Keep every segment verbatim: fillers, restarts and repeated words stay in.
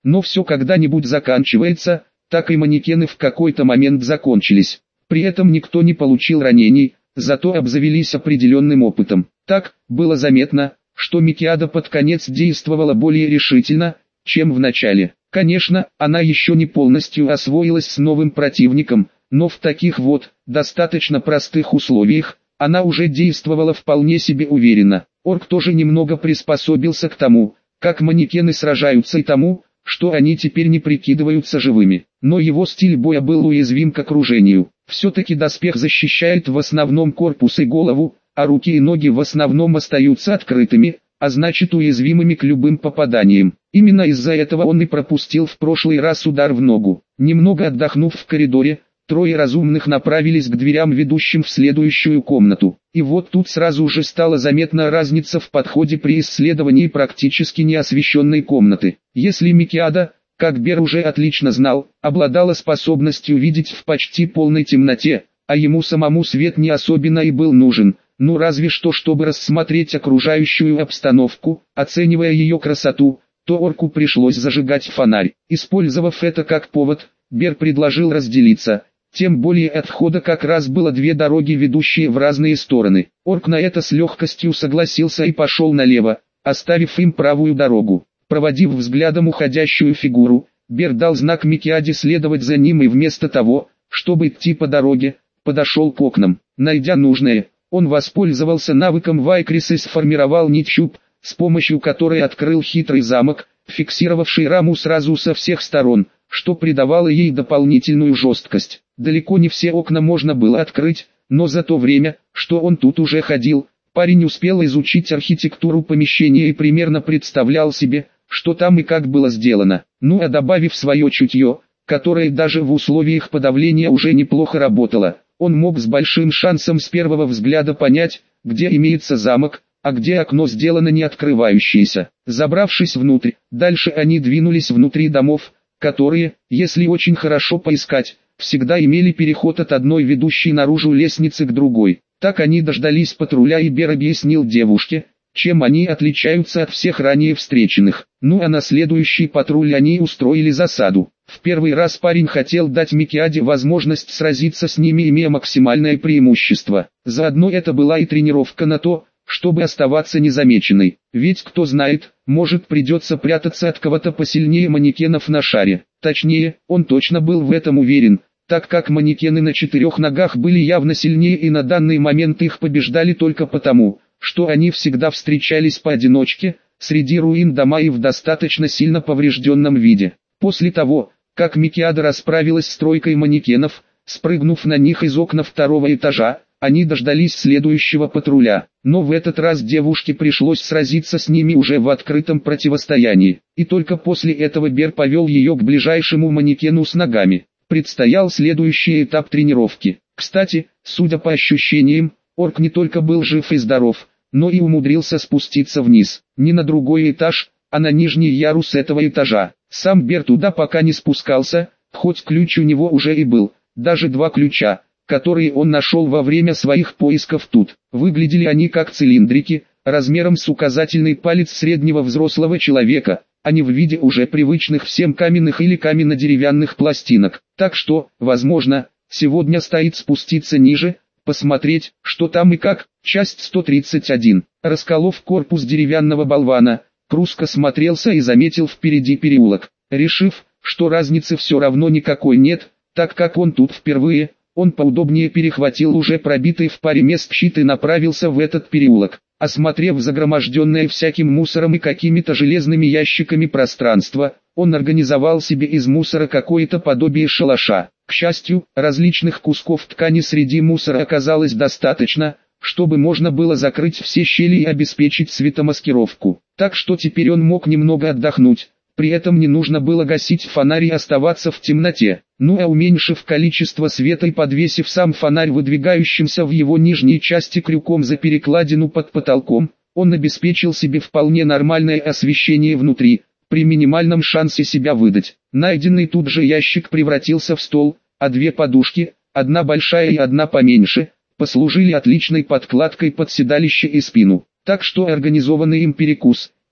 Но все когда-нибудь заканчивается, так и манекены в какой-то момент закончились. При этом никто не получил ранений, зато обзавелись определенным опытом. Так, было заметно, что Микиада под конец действовала более решительно, чем в начале. Конечно, она еще не полностью освоилась с новым противником, но в таких вот, достаточно простых условиях, она уже действовала вполне себе уверенно. Орк тоже немного приспособился к тому, как манекены сражаются и тому, что они теперь не прикидываются живыми. Но его стиль боя был уязвим к окружению. Все-таки доспех защищает в основном корпус и голову, а руки и ноги в основном остаются открытыми, а значит уязвимыми к любым попаданиям. Именно из-за этого он и пропустил в прошлый раз удар в ногу. Немного отдохнув в коридоре, трое разумных направились к дверям, ведущим в следующую комнату. И вот тут сразу же стала заметна разница в подходе при исследовании практически неосвещенной комнаты. Если Микиада, как Бер уже отлично знал, обладала способностью видеть в почти полной темноте, а ему самому свет не особенно и был нужен, ну разве что чтобы рассмотреть окружающую обстановку, оценивая ее красоту, то орку пришлось зажигать фонарь. Использовав это как повод, Бер предложил разделиться. Тем более от входа как раз было две дороги, ведущие в разные стороны. Орк на это с легкостью согласился и пошел налево, оставив им правую дорогу. Проводив взглядом уходящую фигуру, Бер дал знак Микиаде следовать за ним и вместо того, чтобы идти по дороге, подошел к окнам. Найдя нужное, он воспользовался навыком Вайкрис и сформировал нить щуп, с помощью которой открыл хитрый замок, фиксировавший раму сразу со всех сторон, что придавало ей дополнительную жесткость. Далеко не все окна можно было открыть, но за то время, что он тут уже ходил, парень успел изучить архитектуру помещения и примерно представлял себе, что там и как было сделано. Ну а добавив свое чутье, которое даже в условиях подавления уже неплохо работало, он мог с большим шансом с первого взгляда понять, где имеется замок, а где окно сделано не открывающееся. Забравшись внутрь, дальше они двинулись внутри домов, которые, если очень хорошо поискать, всегда имели переход от одной ведущей наружу лестницы к другой. Так они дождались патруля, и Бер объяснил девушке, чем они отличаются от всех ранее встреченных. Ну а на следующий патруль они устроили засаду. В первый раз парень хотел дать Микиаде возможность сразиться с ними, имея максимальное преимущество. Заодно это была и тренировка на то, чтобы оставаться незамеченной. Ведь кто знает, может придется прятаться от кого-то посильнее манекенов на шаре. Точнее, он точно был в этом уверен, так как манекены на четырех ногах были явно сильнее, и на данный момент их побеждали только потому, что они всегда встречались поодиночке, среди руин дома и в достаточно сильно поврежденном виде. После того, как Микиада расправилась с тройкой манекенов, спрыгнув на них из окна второго этажа, они дождались следующего патруля. Но в этот раз девушке пришлось сразиться с ними уже в открытом противостоянии. И только после этого Бер повел ее к ближайшему манекену с ногами. Предстоял следующий этап тренировки. Кстати, судя по ощущениям, орк не только был жив и здоров, но и умудрился спуститься вниз. Не на другой этаж, а на нижний ярус этого этажа. Сам Бер туда пока не спускался, хоть ключ у него уже и был, даже два ключа, которые он нашел во время своих поисков тут. Выглядели они как цилиндрики, размером с указательный палец среднего взрослого человека, а не в виде уже привычных всем каменных или каменно-деревянных пластинок. Так что, возможно, сегодня стоит спуститься ниже, посмотреть, что там и как. Часть сто тридцать один. Расколов корпус деревянного болвана, Пруск осмотрелся и заметил впереди переулок. Решив, что разницы все равно никакой нет, так как он тут впервые, он поудобнее перехватил уже пробитый в паре мест щит и направился в этот переулок. Осмотрев загроможденное всяким мусором и какими-то железными ящиками пространство, он организовал себе из мусора какое-то подобие шалаша. К счастью, различных кусков ткани среди мусора оказалось достаточно, чтобы можно было закрыть все щели и обеспечить светомаскировку. Так что теперь он мог немного отдохнуть, при этом не нужно было гасить фонарь и оставаться в темноте. Ну а уменьшив количество света и подвесив сам фонарь выдвигающимся в его нижней части крюком за перекладину под потолком, он обеспечил себе вполне нормальное освещение внутри, при минимальном шансе себя выдать. Найденный тут же ящик превратился в стол, а две подушки, одна большая и одна поменьше, послужили отличной подкладкой под седалище и спину. Так что организованный им перекус,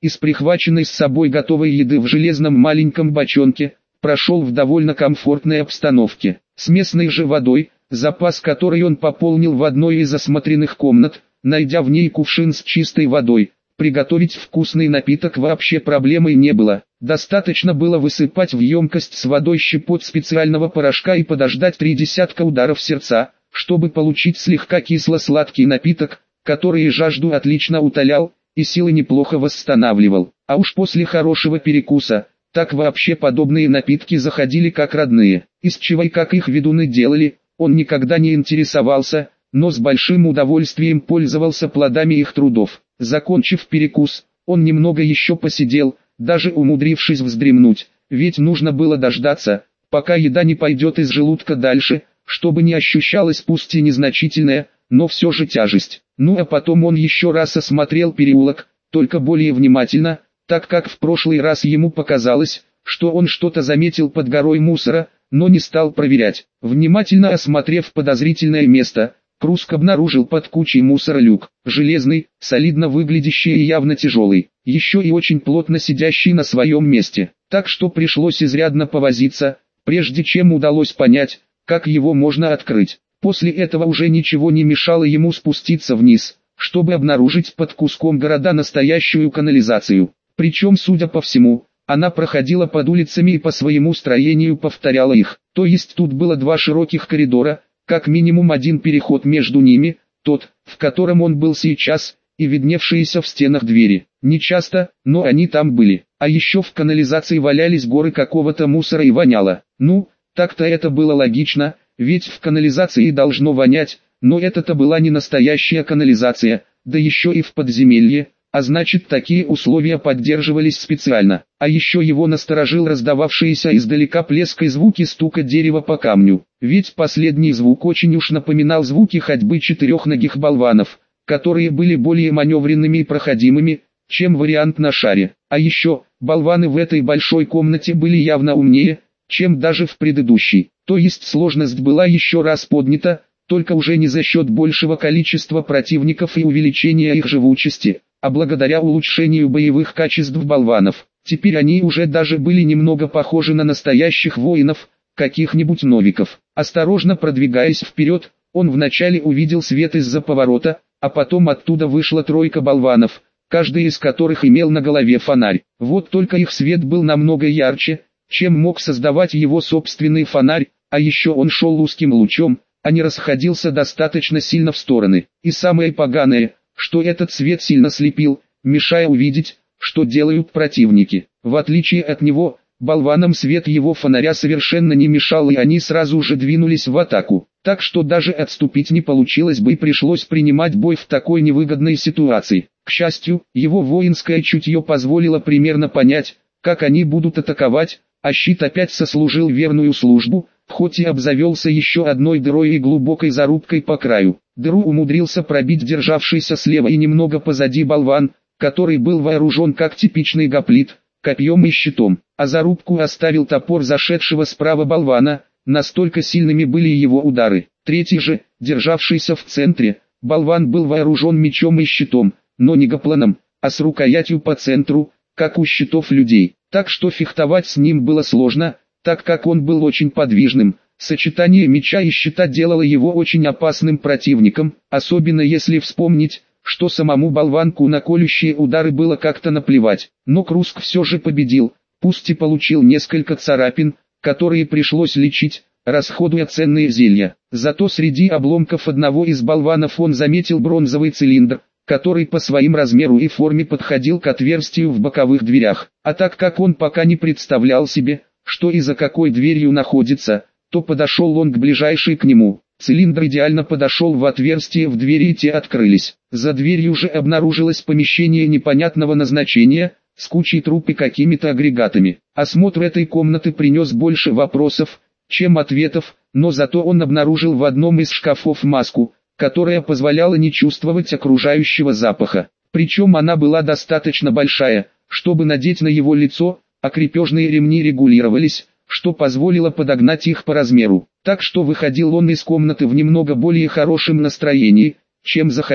из прихваченной с собой готовой еды в железном маленьком бочонке, прошел в довольно комфортной обстановке. С местной же водой, запас которой он пополнил в одной из осмотренных комнат, найдя в ней кувшин с чистой водой, приготовить вкусный напиток вообще проблемой не было. Достаточно было высыпать в емкость с водой щепот специального порошка и подождать три десятка ударов сердца, чтобы получить слегка кисло-сладкий напиток, который и жажду отлично утолял, и силы неплохо восстанавливал. А уж после хорошего перекуса, так вообще подобные напитки заходили как родные. Из чего и как их ведуны делали, он никогда не интересовался, но с большим удовольствием пользовался плодами их трудов. Закончив перекус, он немного еще посидел, даже умудрившись вздремнуть, ведь нужно было дождаться, пока еда не пойдет из желудка дальше, чтобы не ощущалась пусть и незначительная, но все же тяжесть. Ну а потом он еще раз осмотрел переулок, только более внимательно, так как в прошлый раз ему показалось, что он что-то заметил под горой мусора, но не стал проверять. Внимательно осмотрев подозрительное место, Круск обнаружил под кучей мусора люк, железный, солидно выглядящий и явно тяжелый, еще и очень плотно сидящий на своем месте, так что пришлось изрядно повозиться, прежде чем удалось понять, как его можно открыть. После этого уже ничего не мешало ему спуститься вниз, чтобы обнаружить под куском города настоящую канализацию. Причем, судя по всему, она проходила под улицами и по своему строению повторяла их. То есть тут было два широких коридора, как минимум один переход между ними, тот, в котором он был сейчас, и видневшиеся в стенах двери. Не часто, но они там были. А еще в канализации валялись горы какого-то мусора и воняло. Ну, так-то это было логично, ведь в канализации должно вонять, но это-то была не настоящая канализация, да еще и в подземелье, а значит такие условия поддерживались специально. А еще его насторожил раздававшиеся издалека плеск и звуки стука дерева по камню, ведь последний звук очень уж напоминал звуки ходьбы четырехногих болванов, которые были более маневренными и проходимыми, чем вариант на шаре. А еще, болваны в этой большой комнате были явно умнее, чем даже в предыдущей, то есть сложность была еще раз поднята, только уже не за счет большего количества противников и увеличения их живучести, а благодаря улучшению боевых качеств болванов. Теперь они уже даже были немного похожи на настоящих воинов, каких-нибудь новиков. Осторожно продвигаясь вперед, он вначале увидел свет из-за поворота, а потом оттуда вышла тройка болванов, каждый из которых имел на голове фонарь. Вот только их свет был намного ярче, чем мог создавать его собственный фонарь, а еще он шел узким лучом, а не расходился достаточно сильно в стороны. И самое поганое, что этот свет сильно слепил, мешая увидеть, что делают противники. В отличие от него, болванам свет его фонаря совершенно не мешал, и они сразу же двинулись в атаку. Так что даже отступить не получилось бы и пришлось принимать бой в такой невыгодной ситуации. К счастью, его воинское чутье позволило примерно понять, как они будут атаковать, а щит опять сослужил верную службу, хоть и обзавелся еще одной дырой и глубокой зарубкой по краю. Дыру умудрился пробить державшийся слева и немного позади болван, который был вооружен как типичный гоплит, копьем и щитом, а зарубку оставил топор зашедшего справа болвана, настолько сильными были его удары. Третий же, державшийся в центре, болван был вооружен мечом и щитом, но не гопланом, а с рукоятью по центру, как у щитов людей, так что фехтовать с ним было сложно, так как он был очень подвижным. Сочетание меча и щита делало его очень опасным противником, особенно если вспомнить, что самому болванку на колющие удары было как-то наплевать. Но Круск все же победил, пусть и получил несколько царапин, которые пришлось лечить, расходуя ценные зелья. Зато среди обломков одного из болванов он заметил бронзовый цилиндр, который по своим размеру и форме подходил к отверстию в боковых дверях. А так как он пока не представлял себе, что и за какой дверью находится, то подошел он к ближайшей к нему. Цилиндр идеально подошел в отверстие в двери, и те открылись. За дверью же обнаружилось помещение непонятного назначения, с кучей труб и какими-то агрегатами. Осмотр этой комнаты принес больше вопросов, чем ответов, но зато он обнаружил в одном из шкафов маску, которая позволяла не чувствовать окружающего запаха. Причем она была достаточно большая, чтобы надеть на его лицо, а крепежные ремни регулировались, что позволило подогнать их по размеру. Так что выходил он из комнаты в немного более хорошем настроении, чем заходил.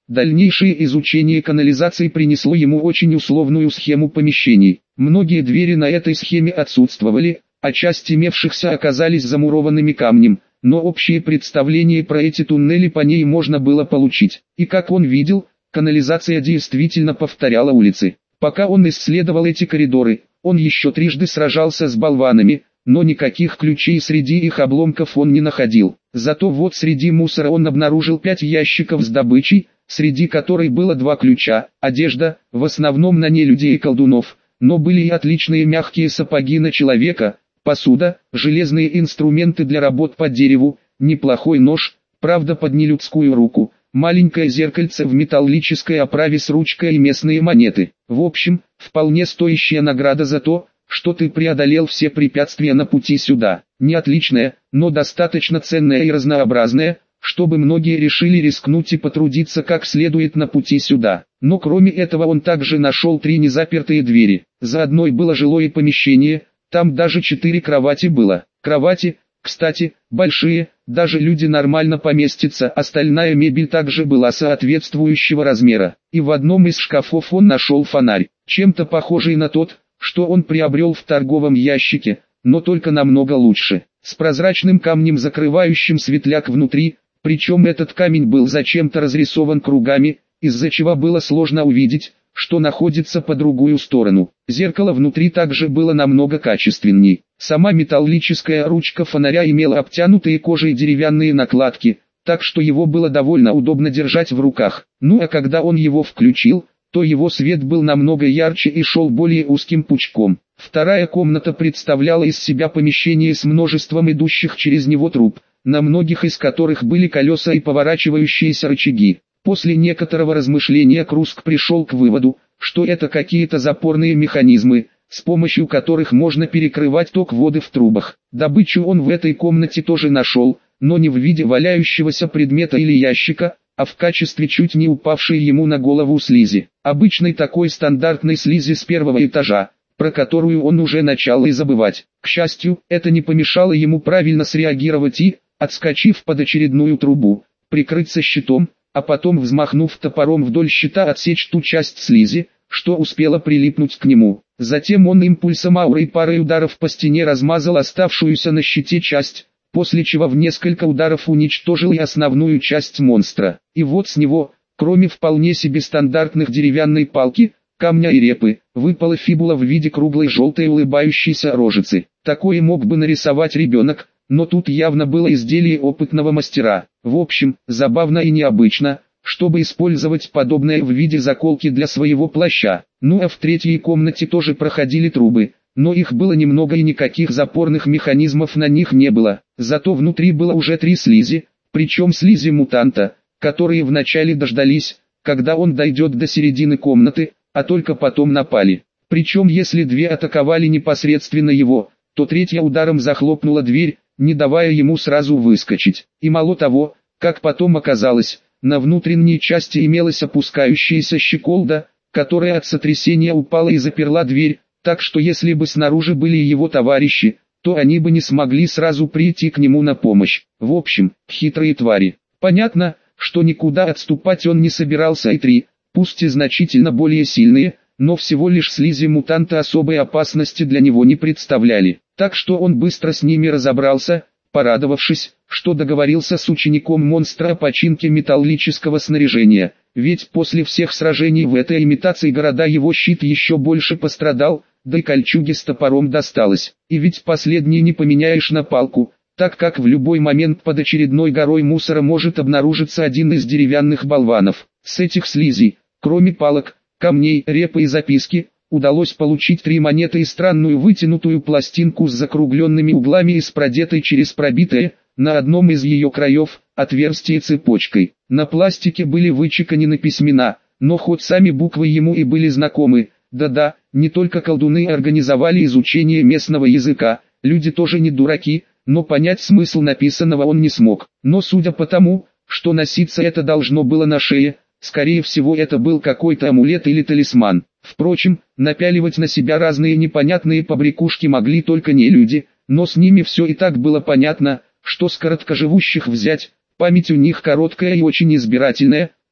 Дальнейшее изучение канализации принесло ему очень условную схему помещений. Многие двери на этой схеме отсутствовали, а часть имевшихся оказались замурованными камнем, но общее представление про эти туннели по ней можно было получить. И как он видел, канализация действительно повторяла улицы. Пока он исследовал эти коридоры, он еще трижды сражался с болванами, но никаких ключей среди их обломков он не находил. Зато вот среди мусора он обнаружил пять ящиков с добычей, среди которой было два ключа, одежда, в основном на нелюдей и колдунов, но были и отличные мягкие сапоги на человека, посуда, железные инструменты для работ по дереву, неплохой нож, правда под нелюдскую руку, маленькое зеркальце в металлической оправе с ручкой и местные монеты. В общем, вполне стоящая награда за то, что ты преодолел все препятствия на пути сюда. Не отличная, но достаточно ценная и разнообразная, чтобы многие решили рискнуть и потрудиться как следует на пути сюда. Но кроме этого он также нашел три незапертые двери. За одной было жилое помещение, там даже четыре кровати было. Кровати, кстати, большие, даже люди нормально поместятся. Остальная мебель также была соответствующего размера. И в одном из шкафов он нашел фонарь, чем-то похожий на тот, что он приобрел в торговом ящике, но только намного лучше, с прозрачным камнем, закрывающим светляк внутри, причем этот камень был зачем-то разрисован кругами, из-за чего было сложно увидеть, что находится по другую сторону. Зеркало внутри также было намного качественней. Сама металлическая ручка фонаря имела обтянутые кожей деревянные накладки, так что его было довольно удобно держать в руках. Ну а когда он его включил, то его свет был намного ярче и шел более узким пучком. Вторая комната представляла из себя помещение с множеством идущих через него труб, на многих из которых были колеса и поворачивающиеся рычаги. После некоторого размышления Круск пришел к выводу, что это какие-то запорные механизмы, с помощью которых можно перекрывать ток воды в трубах. Добычу он в этой комнате тоже нашел, но не в виде валяющегося предмета или ящика, а в качестве чуть не упавшей ему на голову слизи. Обычной такой стандартной слизи с первого этажа, про которую он уже начал и забывать. К счастью, это не помешало ему правильно среагировать и, отскочив под очередную трубу, прикрыться щитом, а потом, взмахнув топором вдоль щита, отсечь ту часть слизи, что успела прилипнуть к нему. Затем он импульсом ауры и парой ударов по стене размазал оставшуюся на щите часть, после чего в несколько ударов уничтожил и основную часть монстра. И вот с него, кроме вполне себе стандартных деревянной палки, камня и репы, выпала фибула в виде круглой желтой улыбающейся рожицы. Такое мог бы нарисовать ребенок, но тут явно было изделие опытного мастера. В общем, забавно и необычно, чтобы использовать подобное в виде заколки для своего плаща. Ну а в третьей комнате тоже проходили трубы, но их было немного и никаких запорных механизмов на них не было. Зато внутри было уже три слизи, причем слизи мутанта, которые вначале дождались, когда он дойдет до середины комнаты, а только потом напали. Причем если две атаковали непосредственно его, то третья ударом захлопнула дверь, не давая ему сразу выскочить. И мало того, как потом оказалось, на внутренней части имелась опускающаяся щеколда, которая от сотрясения упала и заперла дверь, так что если бы снаружи были его товарищи, то они бы не смогли сразу прийти к нему на помощь. В общем, хитрые твари. Понятно, что никуда отступать он не собирался, и три, пусть и значительно более сильные, но всего лишь слизи мутанта особой опасности для него не представляли. Так что он быстро с ними разобрался, порадовавшись, что договорился с учеником монстра о починке металлического снаряжения, ведь после всех сражений в этой имитации города его щит еще больше пострадал, да и кольчуге с топором досталось. И ведь последний не поменяешь на палку, так как в любой момент под очередной горой мусора может обнаружиться один из деревянных болванов. С этих слизей, кроме палок, камней, репы и записки, удалось получить три монеты и странную вытянутую пластинку с закругленными углами и с продетой через пробитое, на одном из ее краев, отверстие цепочкой. На пластике были вычеканены письмена, но хоть сами буквы ему и были знакомы, да-да, не только колдуны организовали изучение местного языка, люди тоже не дураки, но понять смысл написанного он не смог. Но судя по тому, что носиться это должно было на шее, скорее всего это был какой-то амулет или талисман. Впрочем, напяливать на себя разные непонятные побрякушки могли только не люди, но с ними все и так было понятно, что с короткоживущих взять, память у них короткая и очень избирательная,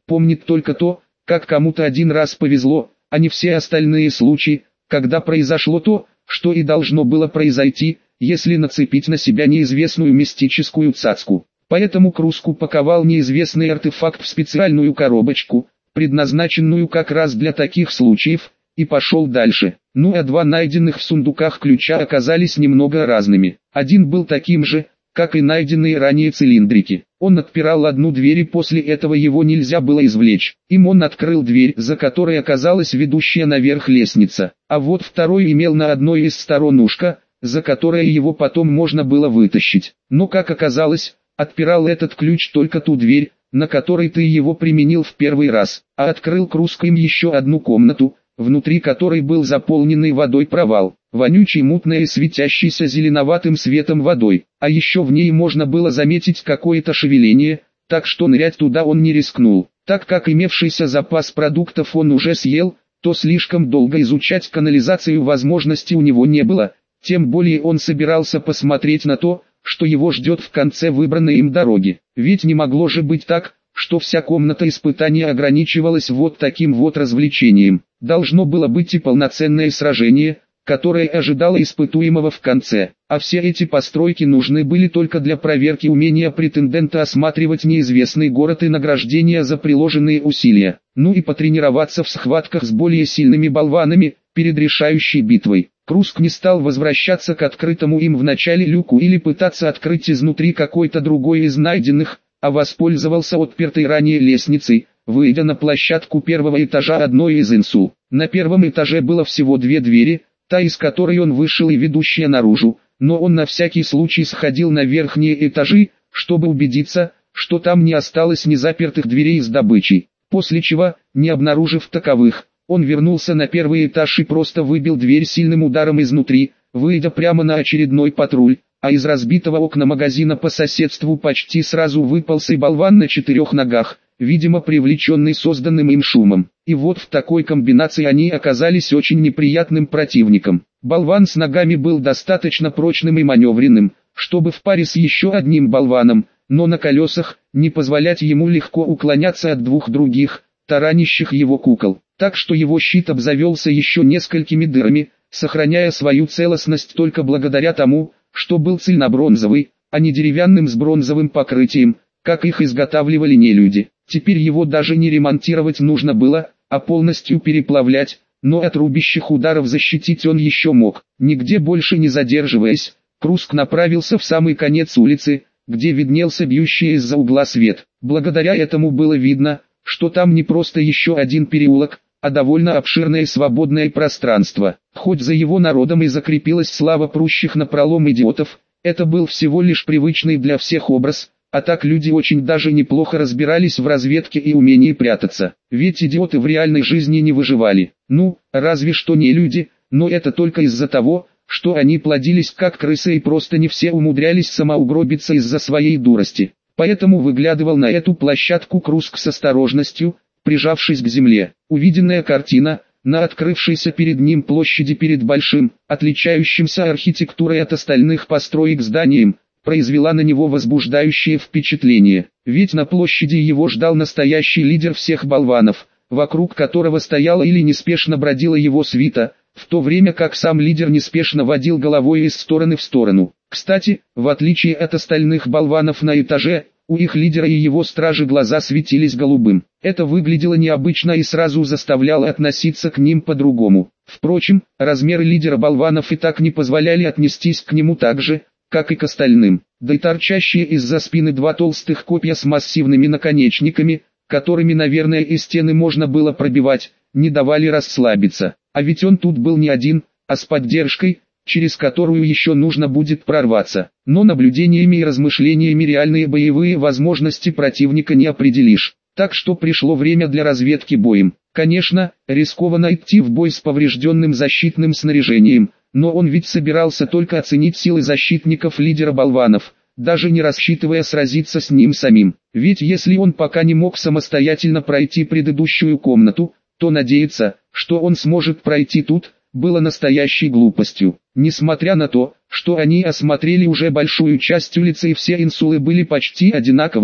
помнит только то, как кому-то один раз повезло, а не все остальные случаи, когда произошло то, что и должно было произойти, если нацепить на себя неизвестную мистическую цацку. Поэтому Круск упаковал неизвестный артефакт в специальную коробочку, предназначенную как раз для таких случаев, и пошел дальше. Ну а два найденных в сундуках ключа оказались немного разными. Один был таким же, как и найденные ранее цилиндрики. Он отпирал одну дверь, и после этого его нельзя было извлечь. Им он открыл дверь, за которой оказалась ведущая наверх лестница. А вот второй имел на одной из сторон ушко, за которое его потом можно было вытащить. Но как оказалось, отпирал этот ключ только ту дверь, на которой ты его применил в первый раз. А открыл Круск им еще одну комнату, внутри которой был заполненный водой провал, вонючий, мутной и светящийся зеленоватым светом водой, а еще в ней можно было заметить какое-то шевеление, так что нырять туда он не рискнул, так как имевшийся запас продуктов он уже съел, то слишком долго изучать канализацию возможности у него не было, тем более он собирался посмотреть на то, что его ждет в конце выбранной им дороги, ведь не могло же быть так, что вся комната испытания ограничивалась вот таким вот развлечением. Должно было быть и полноценное сражение, которое ожидало испытуемого в конце, а все эти постройки нужны были только для проверки умения претендента осматривать неизвестный город и награждения за приложенные усилия, ну и потренироваться в схватках с более сильными болванами, перед решающей битвой. Круск не стал возвращаться к открытому им в начале люку или пытаться открыть изнутри какой-то другой из найденных, а воспользовался отпертой ранее лестницей, выйдя на площадку первого этажа одной из инсул. На первом этаже было всего две двери, та из которой он вышел и ведущая наружу, но он на всякий случай сходил на верхние этажи, чтобы убедиться, что там не осталось незапертых дверей с добычей. После чего, не обнаружив таковых, он вернулся на первый этаж и просто выбил дверь сильным ударом изнутри, выйдя прямо на очередной патруль, а из разбитого окна магазина по соседству почти сразу выполз и болван на четырех ногах, видимо привлеченный созданным им шумом. И вот в такой комбинации они оказались очень неприятным противником. Болван с ногами был достаточно прочным и маневренным, чтобы в паре с еще одним болваном, но на колесах, не позволять ему легко уклоняться от двух других, таранящих его кукол. Так что его щит обзавелся еще несколькими дырами, сохраняя свою целостность только благодаря тому, что был цельнобронзовый, а не деревянным с бронзовым покрытием, как их изготавливали нелюди. Теперь его даже не ремонтировать нужно было, а полностью переплавлять, но от рубящих ударов защитить он еще мог. Нигде больше не задерживаясь, Круск направился в самый конец улицы, где виднелся бьющий из-за угла свет. Благодаря этому было видно, что там не просто еще один переулок, а довольно обширное свободное пространство. Хоть за его народом и закрепилась слава прущих напролом идиотов, это был всего лишь привычный для всех образ, а так люди очень даже неплохо разбирались в разведке и умении прятаться. Ведь идиоты в реальной жизни не выживали. Ну, разве что не люди, но это только из-за того, что они плодились как крысы и просто не все умудрялись самоугробиться из-за своей дурости. Поэтому выглядывал на эту площадку Круск с осторожностью, прижавшись к земле. Увиденная картина, на открывшейся перед ним площади перед большим, отличающимся архитектурой от остальных построек зданием, произвела на него возбуждающее впечатление. Ведь на площади его ждал настоящий лидер всех болванов, вокруг которого стояла или неспешно бродила его свита, в то время как сам лидер неспешно водил головой из стороны в сторону. Кстати, в отличие от остальных болванов на этаже, у их лидера и его стражи глаза светились голубым. Это выглядело необычно и сразу заставляло относиться к ним по-другому. Впрочем, размеры лидера болванов и так не позволяли отнестись к нему так же, как и к остальным. Да и торчащие из-за спины два толстых копья с массивными наконечниками, которыми, наверное, и стены можно было пробивать, не давали расслабиться. А ведь он тут был не один, а с поддержкой, через которую еще нужно будет прорваться. Но наблюдениями и размышлениями реальные боевые возможности противника не определишь. Так что пришло время для разведки боем. Конечно, рискованно идти в бой с поврежденным защитным снаряжением, но он ведь собирался только оценить силы защитников лидера болванов, даже не рассчитывая сразиться с ним самим. Ведь если он пока не мог самостоятельно пройти предыдущую комнату, то надеяться, что он сможет пройти тут, было настоящей глупостью. Несмотря на то, что они осмотрели уже большую часть улицы и все инсулы были почти одинаковые,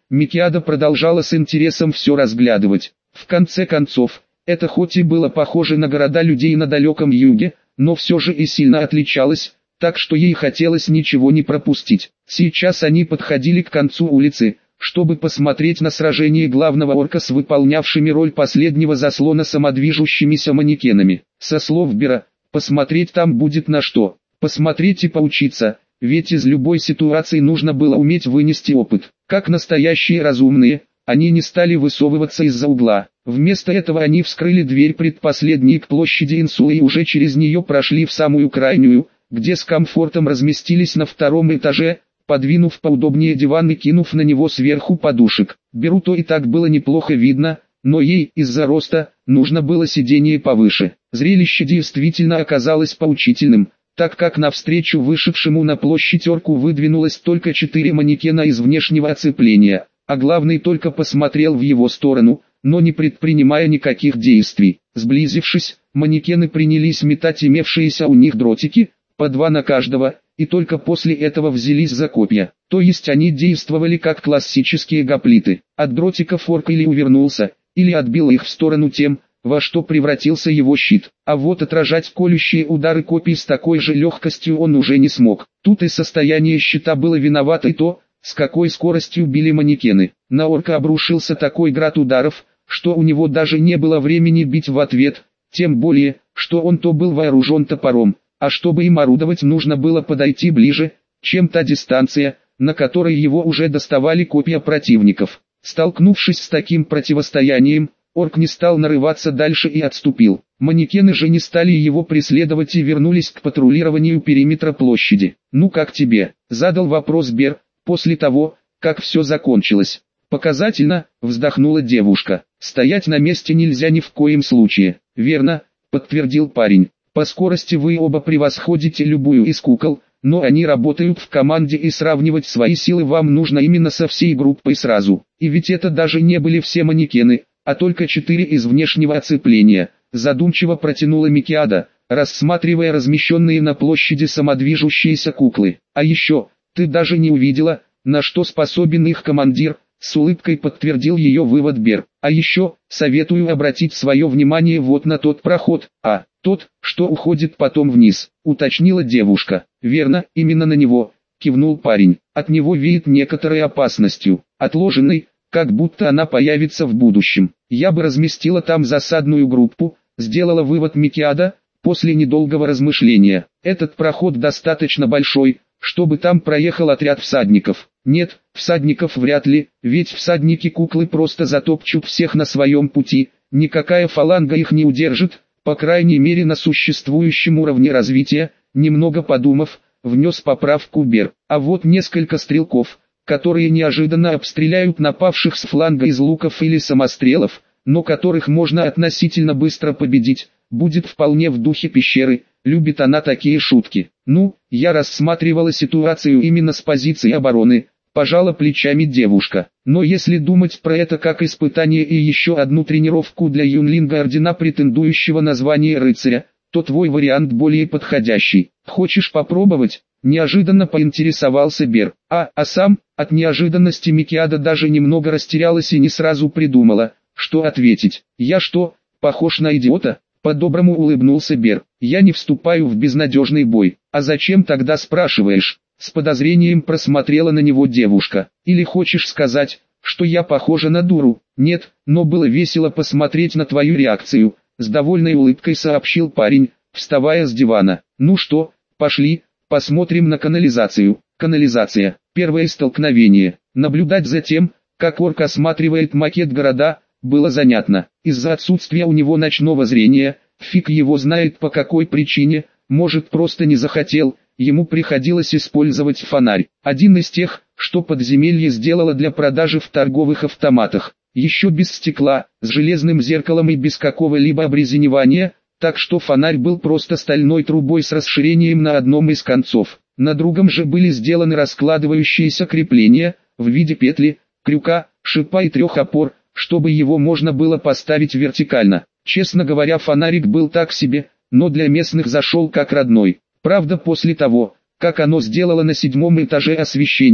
Микиада продолжала с интересом все разглядывать. В конце концов, это хоть и было похоже на города людей на далеком юге, но все же и сильно отличалось, так что ей хотелось ничего не пропустить. Сейчас они подходили к концу улицы, чтобы посмотреть на сражение главного орка с выполнявшими роль последнего заслона самодвижущимися манекенами. Со слов Бера, посмотреть там будет на что. Посмотреть и поучиться, ведь из любой ситуации нужно было уметь вынести опыт. Как настоящие разумные, они не стали высовываться из-за угла. Вместо этого они вскрыли дверь предпоследней к площади Инсулы и уже через нее прошли в самую крайнюю, где с комфортом разместились на втором этаже, подвинув поудобнее диван и кинув на него сверху подушек. Беру то и так было неплохо видно, но ей, из-за роста, нужно было сиденье повыше. Зрелище действительно оказалось поучительным, так как навстречу вышедшему на площадь орку выдвинулось только четыре манекена из внешнего оцепления, а главный только посмотрел в его сторону, но не предпринимая никаких действий. Сблизившись, манекены принялись метать имевшиеся у них дротики, по два на каждого, и только после этого взялись за копья. То есть они действовали как классические гоплиты. От дротиков орк или увернулся, или отбил их в сторону тем, во что превратился его щит. А вот отражать колющие удары копий с такой же легкостью он уже не смог. Тут и состояние щита было виновато, и то, с какой скоростью били манекены. На орка обрушился такой град ударов, что у него даже не было времени бить в ответ, тем более, что он то был вооружен топором, а чтобы им орудовать нужно было подойти ближе, чем та дистанция, на которой его уже доставали копья противников. Столкнувшись с таким противостоянием, орк не стал нарываться дальше и отступил. Манекены же не стали его преследовать и вернулись к патрулированию периметра площади. «Ну как тебе?» – задал вопрос Бер, после того, как все закончилось. «Показательно», – вздохнула девушка. «Стоять на месте нельзя ни в коем случае». «Верно», – подтвердил парень. «По скорости вы оба превосходите любую из кукол, но они работают в команде и сравнивать свои силы вам нужно именно со всей группой сразу. И ведь это даже не были все манекены, а только четыре из внешнего оцепления», – задумчиво протянула Микиада, рассматривая размещенные на площади самодвижущиеся куклы. «А еще, ты даже не увидела, на что способен их командир», — с улыбкой подтвердил ее вывод Бер. «А еще, советую обратить свое внимание вот на тот проход, а, тот, что уходит потом вниз», — уточнила девушка. «Верно, именно на него», — кивнул парень. «От него веет некоторой опасностью, отложенной, как будто она появится в будущем. Я бы разместила там засадную группу», — сделала вывод Микиада, после недолгого размышления. «Этот проход достаточно большой, чтобы там проехал отряд всадников». «Нет, всадников вряд ли, ведь всадники-куклы просто затопчут всех на своем пути, никакая фаланга их не удержит, по крайней мере на существующем уровне развития», немного подумав, внес поправку Бер. «А вот несколько стрелков, которые неожиданно обстреляют напавших с фланга из луков или самострелов, но которых можно относительно быстро победить, будет вполне в духе пещеры», любит она такие шутки. «Ну, я рассматривала ситуацию именно с позиции обороны», пожала плечами девушка. «Но если думать про это как испытание и еще одну тренировку для юнлинга ордена, претендующего на звание рыцаря, то твой вариант более подходящий. Хочешь попробовать?» Неожиданно поинтересовался Бер. А, а сам, от неожиданности Микиада даже немного растерялась и не сразу придумала, что ответить. «Я что, похож на идиота?» По-доброму улыбнулся Бер. «Я не вступаю в безнадежный бой». «А зачем тогда спрашиваешь?» С подозрением просмотрела на него девушка. «Или хочешь сказать, что я похожа на дуру?» «Нет, но было весело посмотреть на твою реакцию», с довольной улыбкой сообщил парень, вставая с дивана. «Ну что, пошли, посмотрим на канализацию». Канализация. Первое столкновение. Наблюдать за тем, как орк осматривает макет города, было занятно. Из-за отсутствия у него ночного зрения, фиг его знает по какой причине, может просто не захотел, ему приходилось использовать фонарь. Один из тех, что подземелье сделало для продажи в торговых автоматах. Еще без стекла, с железным зеркалом и без какого-либо обрезинивания, так что фонарь был просто стальной трубой с расширением на одном из концов. На другом же были сделаны раскладывающиеся крепления, в виде петли, крюка, шипа и трех опор, чтобы его можно было поставить вертикально. Честно говоря, фонарик был так себе, но для местных зашел как родной. Правда, после того, как оно сделало на седьмом этаже освещение,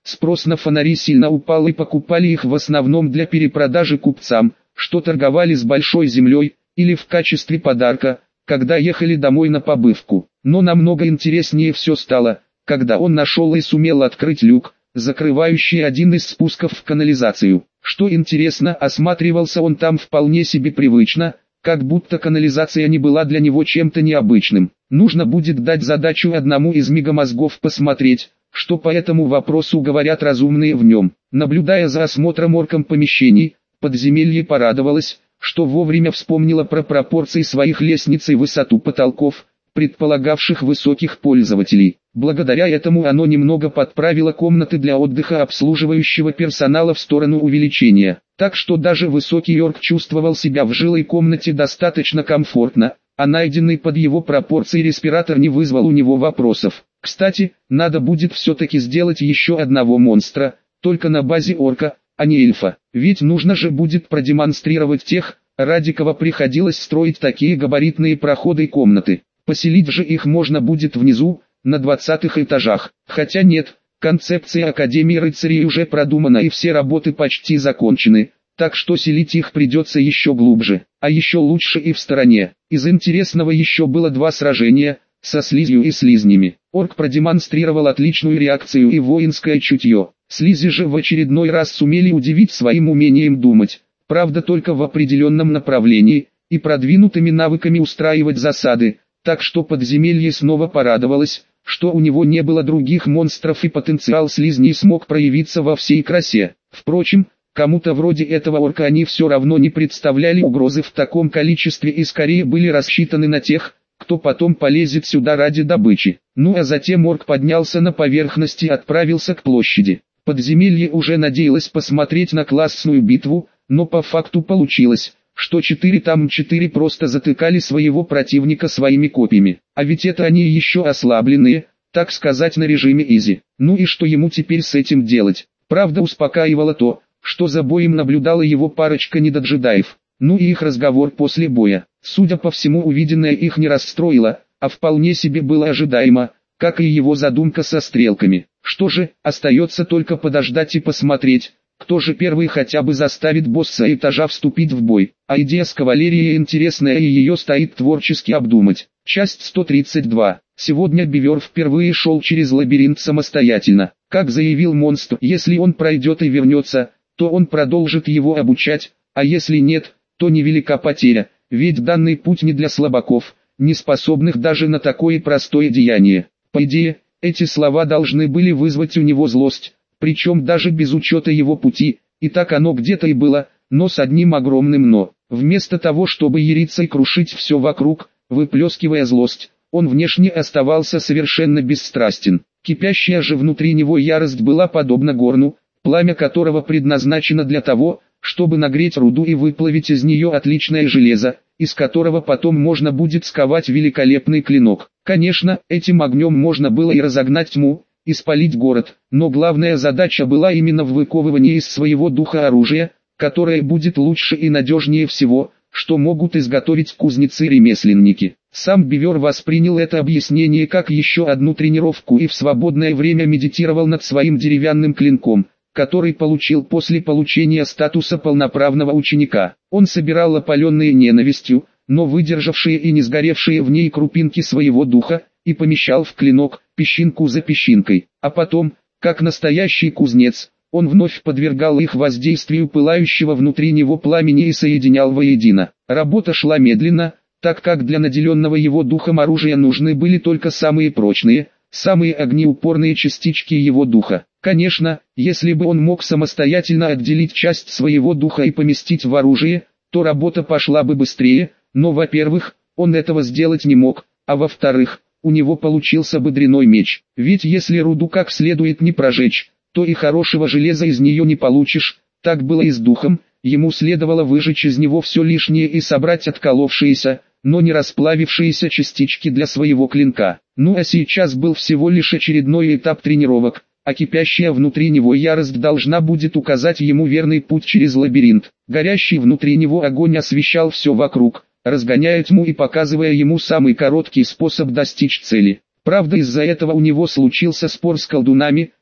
спрос на фонари сильно упал и покупали их в основном для перепродажи купцам, что торговали с большой землей, или в качестве подарка, когда ехали домой на побывку. Но намного интереснее все стало, когда он нашел и сумел открыть люк, закрывающий один из спусков в канализацию. Что интересно, осматривался он там вполне себе привычно, как будто канализация не была для него чем-то необычным. Нужно будет дать задачу одному из мегамозгов посмотреть, что по этому вопросу говорят разумные в нем. Наблюдая за осмотром орком помещений, подземелье порадовалось, что вовремя вспомнило про пропорции своих лестниц и высоту потолков, предполагавших высоких пользователей. Благодаря этому оно немного подправило комнаты для отдыха обслуживающего персонала в сторону увеличения. Так что даже высокий орк чувствовал себя в жилой комнате достаточно комфортно, а найденный под его пропорции респиратор не вызвал у него вопросов. Кстати, надо будет все-таки сделать еще одного монстра, только на базе орка, а не эльфа. Ведь нужно же будет продемонстрировать тех, ради кого приходилось строить такие габаритные проходы и комнаты. Поселить же их можно будет внизу, на двадцатых этажах. Хотя нет, концепция Академии рыцарей уже продумана и все работы почти закончены, так что селить их придется еще глубже, а еще лучше и в стороне. Из интересного еще было два сражения, со слизью и слизнями. Орк продемонстрировал отличную реакцию и воинское чутье. Слизи же в очередной раз сумели удивить своим умением думать, правда только в определенном направлении, и продвинутыми навыками устраивать засады, так что подземелье снова порадовалось, что у него не было других монстров и потенциал слизней смог проявиться во всей красе. Впрочем, кому-то вроде этого орка они все равно не представляли угрозы в таком количестве и скорее были рассчитаны на тех, кто потом полезет сюда ради добычи. Ну а затем орк поднялся на поверхность и отправился к площади. Подземелье уже надеялось посмотреть на классную битву, но по факту получилось, что четыре там четыре просто затыкали своего противника своими копьями. А ведь это они еще ослабленные, так сказать, на режиме изи. Ну и что ему теперь с этим делать? Правда, успокаивало то, что за боем наблюдала его парочка недоджедаев. Ну и их разговор после боя. Судя по всему, увиденное их не расстроило, а вполне себе было ожидаемо, как и его задумка со стрелками. Что же, остается только подождать и посмотреть, кто же первый хотя бы заставит босса этажа вступить в бой. А идея с кавалерией интересная, и ее стоит творчески обдумать. Часть сто тридцать два. Сегодня Бивер впервые шел через лабиринт самостоятельно. Как заявил монстр, если он пройдет и вернется, то он продолжит его обучать, а если нет, то невелика потеря, ведь данный путь не для слабаков, не способных даже на такое простое деяние. По идее, эти слова должны были вызвать у него злость, причем даже без учета его пути, и так оно где-то и было, но с одним огромным «но». Вместо того, чтобы яриться и крушить все вокруг, выплескивая злость, он внешне оставался совершенно бесстрастен. Кипящая же внутри него ярость была подобна горну, пламя которого предназначено для того, чтобы нагреть руду и выплавить из нее отличное железо, из которого потом можно будет сковать великолепный клинок. Конечно, этим огнем можно было и разогнать тьму, и спалить город, но главная задача была именно в выковывании из своего духа оружия, которое будет лучше и надежнее всего, что могут изготовить кузнецы-ремесленники. Сам Бивер воспринял это объяснение как еще одну тренировку и в свободное время медитировал над своим деревянным клинком, который получил после получения статуса полноправного ученика. Он собирал опаленные ненавистью, но выдержавшие и не сгоревшие в ней крупинки своего духа, и помещал в клинок, песчинку за песчинкой. А потом, как настоящий кузнец, он вновь подвергал их воздействию пылающего внутри него пламени и соединял воедино. Работа шла медленно, так как для наделенного его духом оружия нужны были только самые прочные, самые огнеупорные частички его духа. Конечно, если бы он мог самостоятельно отделить часть своего духа и поместить в оружие, то работа пошла бы быстрее, но во-первых, он этого сделать не мог, а во-вторых, у него получился бы дряной меч. Ведь если руду как следует не прожечь, то и хорошего железа из нее не получишь. Так было и с духом, ему следовало выжечь из него все лишнее и собрать отколовшиеся, но не расплавившиеся частички для своего клинка. Ну а сейчас был всего лишь очередной этап тренировок, а кипящая внутри него ярость должна будет указать ему верный путь через лабиринт. Горящий внутри него огонь освещал все вокруг, разгоняя тьму и показывая ему самый короткий способ достичь цели. Правда, из-за этого у него случился спор с колдунами,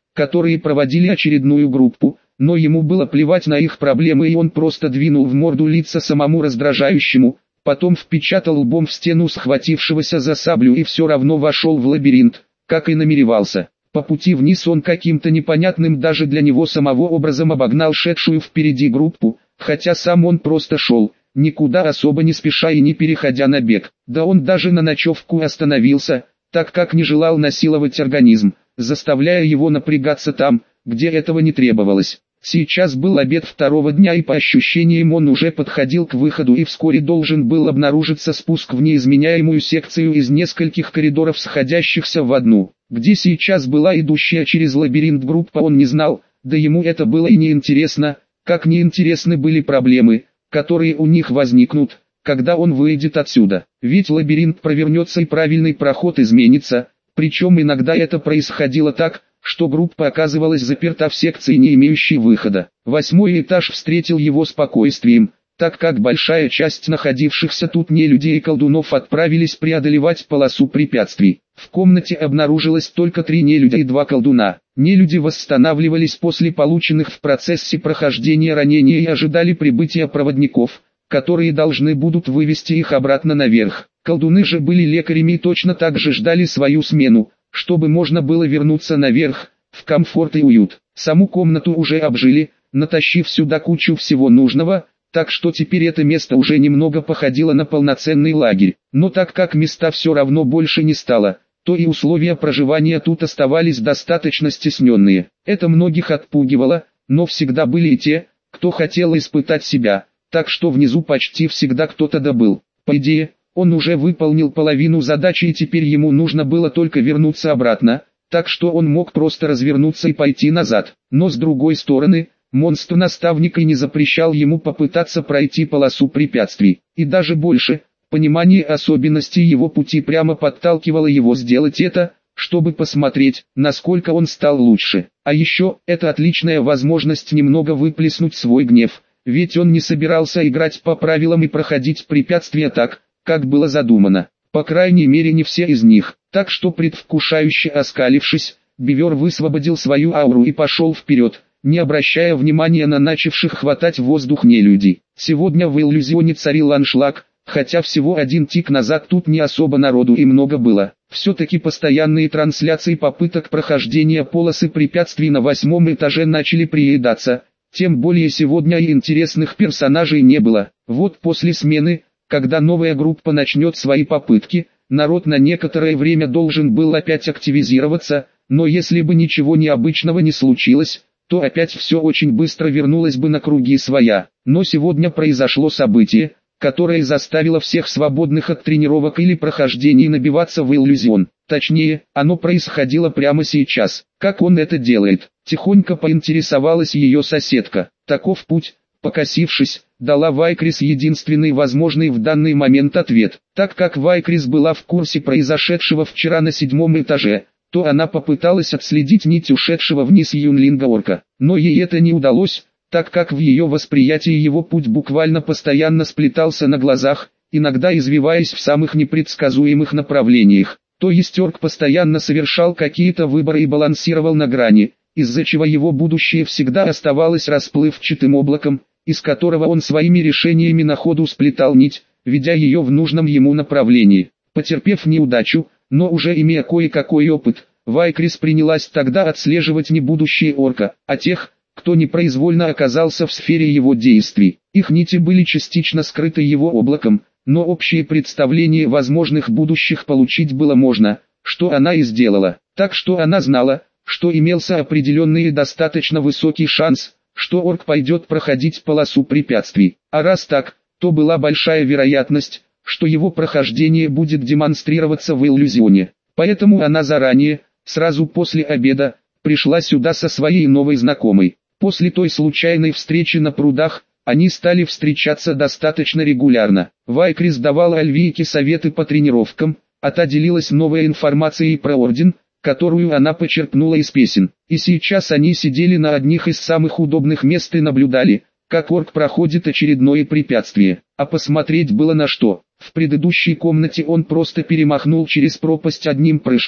которые проводили очередную группу, но ему было плевать на их проблемы, и он просто двинул в морду лица самому раздражающему, потом впечатал лбом в стену схватившегося за саблю и все равно вошел в лабиринт, как и намеревался. По пути вниз он каким-то непонятным даже для него самого образом обогнал шедшую впереди группу, хотя сам он просто шел, никуда особо не спеша и не переходя на бег. Да он даже на ночевку остановился, так как не желал насиловать организм, заставляя его напрягаться там, где этого не требовалось. Сейчас был обед второго дня, и по ощущениям он уже подходил к выходу, и вскоре должен был обнаружиться спуск в неизменяемую секцию из нескольких коридоров, сходящихся в одну. Где сейчас была идущая через лабиринт группа, он не знал, да ему это было и не интересно, как неинтересны были проблемы, которые у них возникнут, когда он выйдет отсюда. Ведь лабиринт провернется и правильный проход изменится, причем иногда это происходило так, что группа оказывалась заперта в секции, не имеющей выхода. Восьмой этаж встретил его спокойствием, так как большая часть находившихся тут нелюдей и колдунов отправились преодолевать полосу препятствий. В комнате обнаружилось только три нелюдя и два колдуна. Нелюди восстанавливались после полученных в процессе прохождения ранений и ожидали прибытия проводников, которые должны будут вывести их обратно наверх. Колдуны же были лекарями и точно так же ждали свою смену, чтобы можно было вернуться наверх, в комфорт и уют. Саму комнату уже обжили, натащив сюда кучу всего нужного, так что теперь это место уже немного походило на полноценный лагерь. Но так как места все равно больше не стало, то и условия проживания тут оставались достаточно стесненные. Это многих отпугивало, но всегда были и те, кто хотел испытать себя, так что внизу почти всегда кто-то добыл. По идее, он уже выполнил половину задачи, и теперь ему нужно было только вернуться обратно, так что он мог просто развернуться и пойти назад. Но с другой стороны, монстр-наставник и не запрещал ему попытаться пройти полосу препятствий. И даже больше, понимание особенностей его пути прямо подталкивало его сделать это, чтобы посмотреть, насколько он стал лучше. А еще, это отличная возможность немного выплеснуть свой гнев, ведь он не собирался играть по правилам и проходить препятствия так, как было задумано. По крайней мере не все из них. Так что, предвкушающе оскалившись, Бивер высвободил свою ауру и пошел вперед, не обращая внимания на начавших хватать воздух нелюдей. Сегодня в иллюзионе царил аншлаг, хотя всего один тик назад тут не особо народу и много было. Все-таки постоянные трансляции попыток прохождения полосы препятствий на восьмом этаже начали приедаться, тем более сегодня и интересных персонажей не было. Вот после смены, когда новая группа начнет свои попытки, народ на некоторое время должен был опять активизироваться, но если бы ничего необычного не случилось, то опять все очень быстро вернулось бы на круги своя. Но сегодня произошло событие, которое заставило всех свободных от тренировок или прохождений набиваться в иллюзион. Точнее, оно происходило прямо сейчас. Как он это делает? Тихонько поинтересовалась ее соседка. Таков путь. Покосившись, дала Вайкрис единственный возможный в данный момент ответ. Так как Вайкрис была в курсе произошедшего вчера на седьмом этаже, то она попыталась отследить нить ушедшего вниз Юнлинга-орка. Но ей это не удалось, так как в ее восприятии его путь буквально постоянно сплетался на глазах, иногда извиваясь в самых непредсказуемых направлениях. То есть орк постоянно совершал какие-то выборы и балансировал на грани, из-за чего его будущее всегда оставалось расплывчатым облаком, из которого он своими решениями на ходу сплетал нить, ведя ее в нужном ему направлении. Потерпев неудачу, но уже имея кое-какой опыт, Вайкрис принялась тогда отслеживать не будущее орка, а тех, кто непроизвольно оказался в сфере его действий. Их нити были частично скрыты его облаком, но общее представление возможных будущих получить было можно, что она и сделала. Так что она знала, что имелся определенный и достаточно высокий шанс, что орк пойдет проходить полосу препятствий. А раз так, то была большая вероятность, что его прохождение будет демонстрироваться в иллюзионе. Поэтому она заранее, сразу после обеда, пришла сюда со своей новой знакомой. После той случайной встречи на прудах, они стали встречаться достаточно регулярно. Вайкрис давала Альвийке советы по тренировкам, а та делилась новой информацией про орден, которую она почерпнула из песен. И сейчас они сидели на одних из самых удобных мест и наблюдали, как орк проходит очередное препятствие. А посмотреть было на что. В предыдущей комнате он просто перемахнул через пропасть одним прыжком,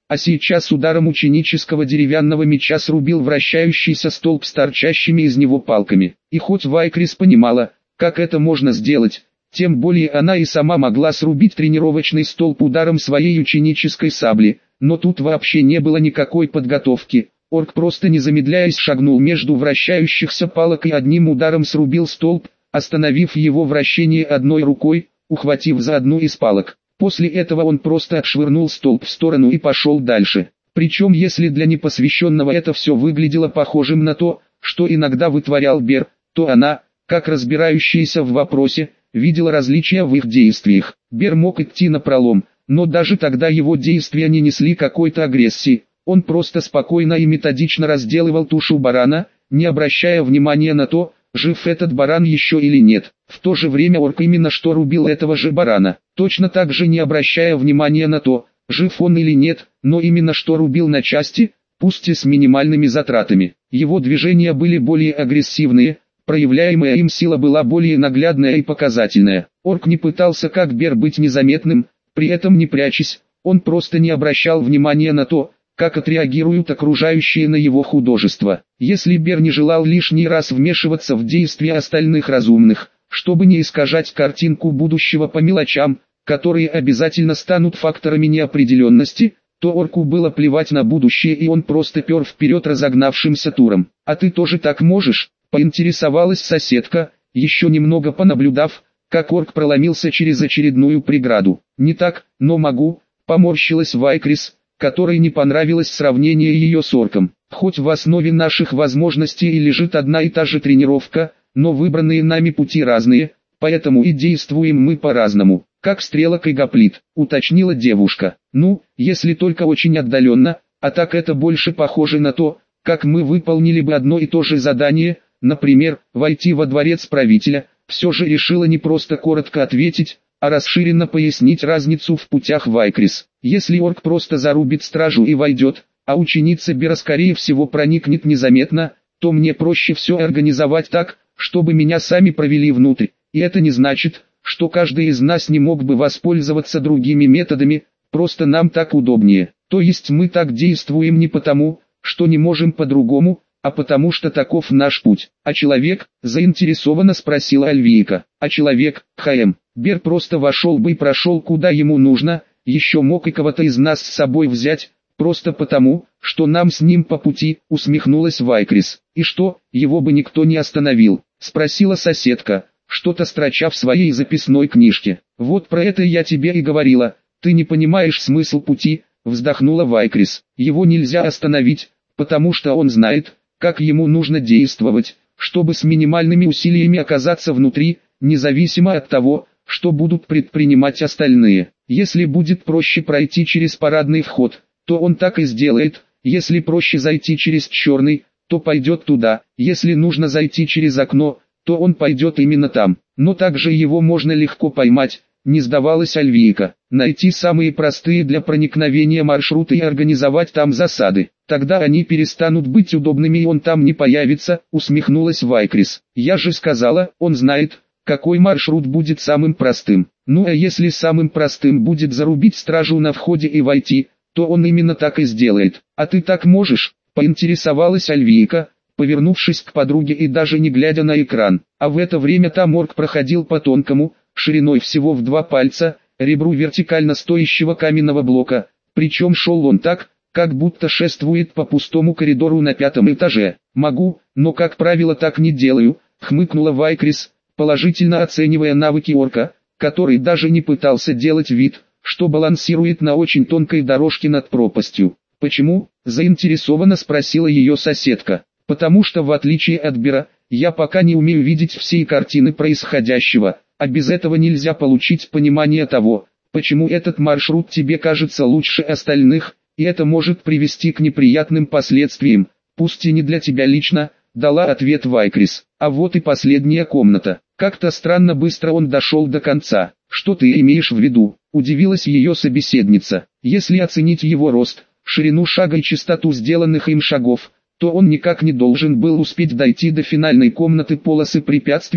а сейчас ударом ученического деревянного меча срубил вращающийся столб с торчащими из него палками. И хоть Вайкрис понимала, как это можно сделать, тем более она и сама могла срубить тренировочный столб ударом своей ученической сабли, но тут вообще не было никакой подготовки. Орк просто не замедляясь шагнул между вращающихся палок и одним ударом срубил столб, остановив его вращение одной рукой, ухватив за одну из палок. После этого он просто отшвырнул столб в сторону и пошел дальше. Причем если для непосвященного это все выглядело похожим на то, что иногда вытворял Бер, то она, как разбирающаяся в вопросе, видела различия в их действиях. Бер мог идти напролом, но даже тогда его действия не несли какой-то агрессии. Он просто спокойно и методично разделывал тушу барана, не обращая внимания на то, жив этот баран еще или нет. В то же время орк именно что рубил этого же барана, точно так же не обращая внимания на то, жив он или нет, но именно что рубил на части, пусть и с минимальными затратами. Его движения были более агрессивные, проявляемая им сила была более наглядная и показательная. Орк не пытался как Бер быть незаметным, при этом не прячась, он просто не обращал внимания на то, как отреагируют окружающие на его художество. Если Бер не желал лишний раз вмешиваться в действия остальных разумных, чтобы не искажать картинку будущего по мелочам, которые обязательно станут факторами неопределенности, то орку было плевать на будущее и он просто пер вперед разогнавшимся туром. «А ты тоже так можешь?» — поинтересовалась соседка, еще немного понаблюдав, как орк проломился через очередную преграду. «Не так, но могу», — поморщилась Вайкрис, которой не понравилось сравнение ее с орком. «Хоть в основе наших возможностей и лежит одна и та же тренировка, но выбранные нами пути разные, поэтому и действуем мы по-разному, как стрелок и гоплит», — уточнила девушка. «Ну, если только очень отдаленно, а так это больше похоже на то, как мы выполнили бы одно и то же задание, например, войти во дворец правителя», все же решила не просто коротко ответить, а расширенно пояснить разницу в путях Вайкрис. Если орк просто зарубит стражу и войдет, а ученица Бера скорее всего проникнет незаметно, то мне проще все организовать так, чтобы меня сами провели внутрь, и это не значит, что каждый из нас не мог бы воспользоваться другими методами, просто нам так удобнее. То есть мы так действуем не потому, что не можем по-другому, а потому что таков наш путь. А человек, заинтересованно спросила Альвийка. А человек, ХМ, Бер просто вошел бы и прошел куда ему нужно, еще мог и кого-то из нас с собой взять, просто потому, что нам с ним по пути, усмехнулась Вайкрис. И что, его бы никто не остановил, спросила соседка, что-то строча в своей записной книжке. Вот про это я тебе и говорила, ты не понимаешь смысл пути, вздохнула Вайкрис. Его нельзя остановить, потому что он знает, как ему нужно действовать, чтобы с минимальными усилиями оказаться внутри, независимо от того, что будут предпринимать остальные. Если будет проще пройти через парадный вход, то он так и сделает, если проще зайти через черный, то пойдет туда, если нужно зайти через окно, то он пойдет именно там, но также его можно легко поймать, не сдавалась Альвийка, найти самые простые для проникновения маршруты и организовать там засады. Тогда они перестанут быть удобными и он там не появится, усмехнулась Вайкрис. Я же сказала, он знает, какой маршрут будет самым простым. Ну а если самым простым будет зарубить стражу на входе и войти, то он именно так и сделает. А ты так можешь? Поинтересовалась Альвийка, повернувшись к подруге и даже не глядя на экран. А в это время там орк проходил по тонкому, шириной всего в два пальца, ребру вертикально стоящего каменного блока, причем шел он так, как будто шествует по пустому коридору на пятом этаже. «Могу, но как правило так не делаю», — хмыкнула Вайкрис, положительно оценивая навыки орка, который даже не пытался делать вид, что балансирует на очень тонкой дорожке над пропастью. «Почему?» — заинтересованно спросила ее соседка. «Потому что в отличие от Бера, я пока не умею видеть всей картины происходящего, а без этого нельзя получить понимание того, почему этот маршрут тебе кажется лучше остальных, и это может привести к неприятным последствиям, пусть и не для тебя лично», — дала ответ Вайкрис. «А вот и последняя комната». Как-то странно быстро он дошел до конца. «Что ты имеешь в виду?» — удивилась ее собеседница. «Если оценить его рост, ширину шага и частоту сделанных им шагов, то он никак не должен был успеть дойти до финальной комнаты полосы препятствий»,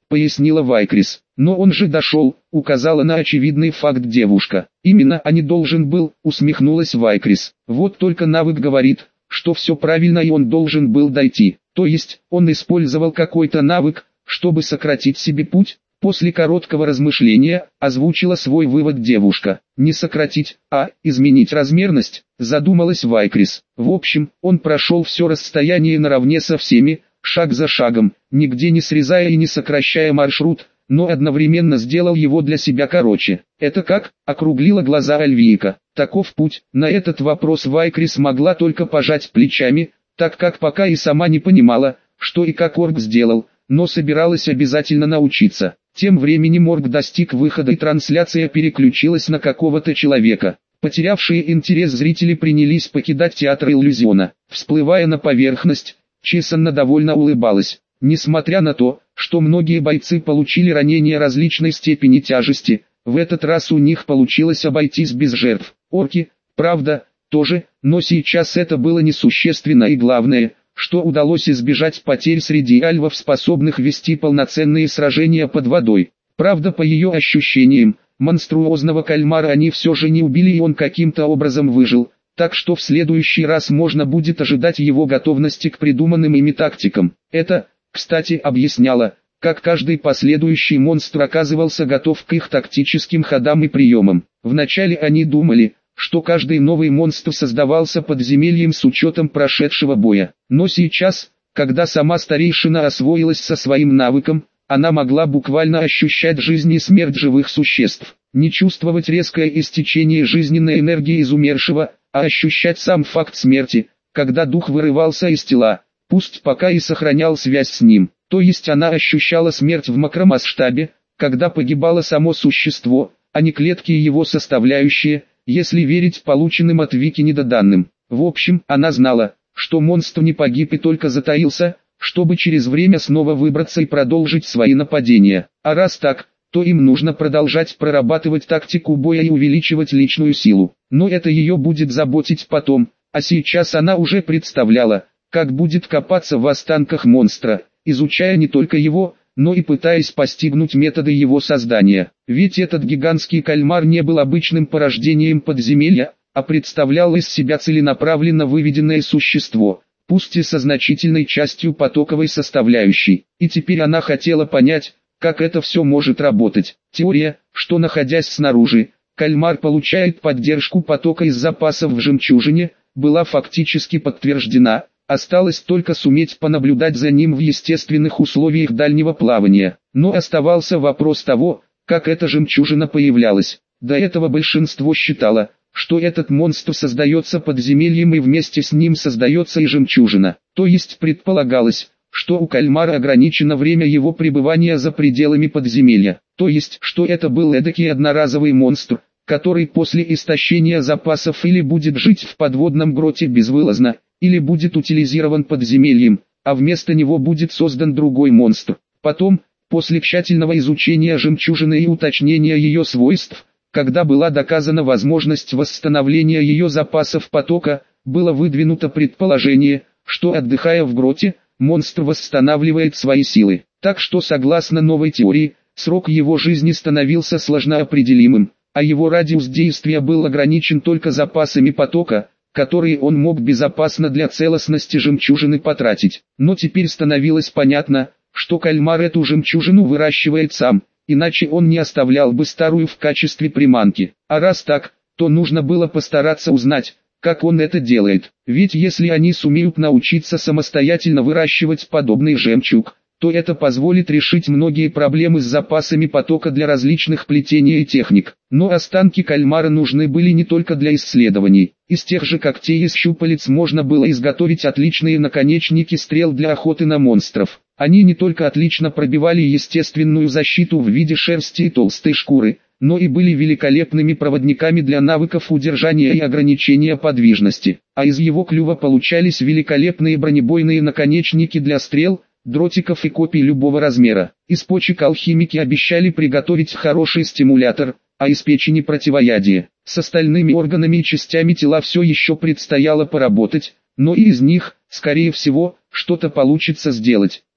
пояснила Вайкрис. Но он же дошел, указала на очевидный факт девушка. Именно а не должен был, усмехнулась Вайкрис. Вот только навык говорит, что все правильно и он должен был дойти. То есть, он использовал какой-то навык, чтобы сократить себе путь? После короткого размышления, озвучила свой вывод девушка. Не сократить, а изменить размерность, задумалась Вайкрис. В общем, он прошел все расстояние наравне со всеми, шаг за шагом, нигде не срезая и не сокращая маршрут, но одновременно сделал его для себя короче. «Это как?» – округлила глаза Альвийка. «Таков путь». На этот вопрос Вайкрис могла только пожать плечами, так как пока и сама не понимала, что и как Орк сделал, но собиралась обязательно научиться. Тем временем Орк достиг выхода и трансляция переключилась на какого-то человека. Потерявшие интерес зрители принялись покидать театр иллюзиона. Всплывая на поверхность, Чесанна довольно улыбалась. Несмотря на то, что многие бойцы получили ранения различной степени тяжести, в этот раз у них получилось обойтись без жертв. Орки, правда, тоже, но сейчас это было несущественно и главное, что удалось избежать потерь среди альвов, способных вести полноценные сражения под водой. Правда, по ее ощущениям, монструозного кальмара они все же не убили и он каким-то образом выжил, так что в следующий раз можно будет ожидать его готовности к придуманным ими тактикам. Это, кстати, объясняло, как каждый последующий монстр оказывался готов к их тактическим ходам и приемам. Вначале они думали, что каждый новый монстр создавался подземельем с учетом прошедшего боя. Но сейчас, когда сама старейшина освоилась со своим навыком, она могла буквально ощущать жизнь и смерть живых существ. Не чувствовать резкое истечение жизненной энергии из умершего, а ощущать сам факт смерти, когда дух вырывался из тела, пусть пока и сохранял связь с ним. То есть она ощущала смерть в макромасштабе, когда погибало само существо, а не клетки и его составляющие, если верить полученным от Вики недоданным. В общем, она знала, что монстр не погиб и только затаился, чтобы через время снова выбраться и продолжить свои нападения. А раз так, то им нужно продолжать прорабатывать тактику боя и увеличивать личную силу. Но это ее будет заботить потом, а сейчас она уже представляла, как будет копаться в останках монстра, изучая не только его, но и пытаясь постигнуть методы его создания. Ведь этот гигантский кальмар не был обычным порождением подземелья, а представлял из себя целенаправленно выведенное существо, пусть и со значительной частью потоковой составляющей. И теперь она хотела понять, как это все может работать. Теория, что находясь снаружи, кальмар получает поддержку потока из запасов в жемчужине, была фактически подтверждена. Осталось только суметь понаблюдать за ним в естественных условиях дальнего плавания. Но оставался вопрос того, как эта жемчужина появлялась. До этого большинство считало, что этот монстр создается подземельем и вместе с ним создается и жемчужина. То есть предполагалось, что у кальмара ограничено время его пребывания за пределами подземелья. То есть, что это был эдакий одноразовый монстр, который после истощения запасов или будет жить в подводном гроте безвылазно, или будет утилизирован подземельем, а вместо него будет создан другой монстр. Потом, после тщательного изучения жемчужины и уточнения ее свойств, когда была доказана возможность восстановления ее запасов потока, было выдвинуто предположение, что отдыхая в гроте, монстр восстанавливает свои силы. Так что согласно новой теории, срок его жизни становился сложноопределимым, а его радиус действия был ограничен только запасами потока, которые он мог безопасно для целостности жемчужины потратить. Но теперь становилось понятно, что кальмар эту жемчужину выращивает сам, иначе он не оставлял бы старую в качестве приманки. А раз так, то нужно было постараться узнать, как он это делает. Ведь если они сумеют научиться самостоятельно выращивать подобный жемчуг, то это позволит решить многие проблемы с запасами потока для различных плетений и техник. Но останки кальмара нужны были не только для исследований. Из тех же когтей и щупалец можно было изготовить отличные наконечники стрел для охоты на монстров. Они не только отлично пробивали естественную защиту в виде шерсти и толстой шкуры, но и были великолепными проводниками для навыков удержания и ограничения подвижности. А из его клюва получались великолепные бронебойные наконечники для стрел, дротиков и копий любого размера. Из почек алхимики обещали приготовить хороший стимулятор, а из печени противоядие. С остальными органами и частями тела все еще предстояло поработать, но и из них, скорее всего, что-то получится сделать.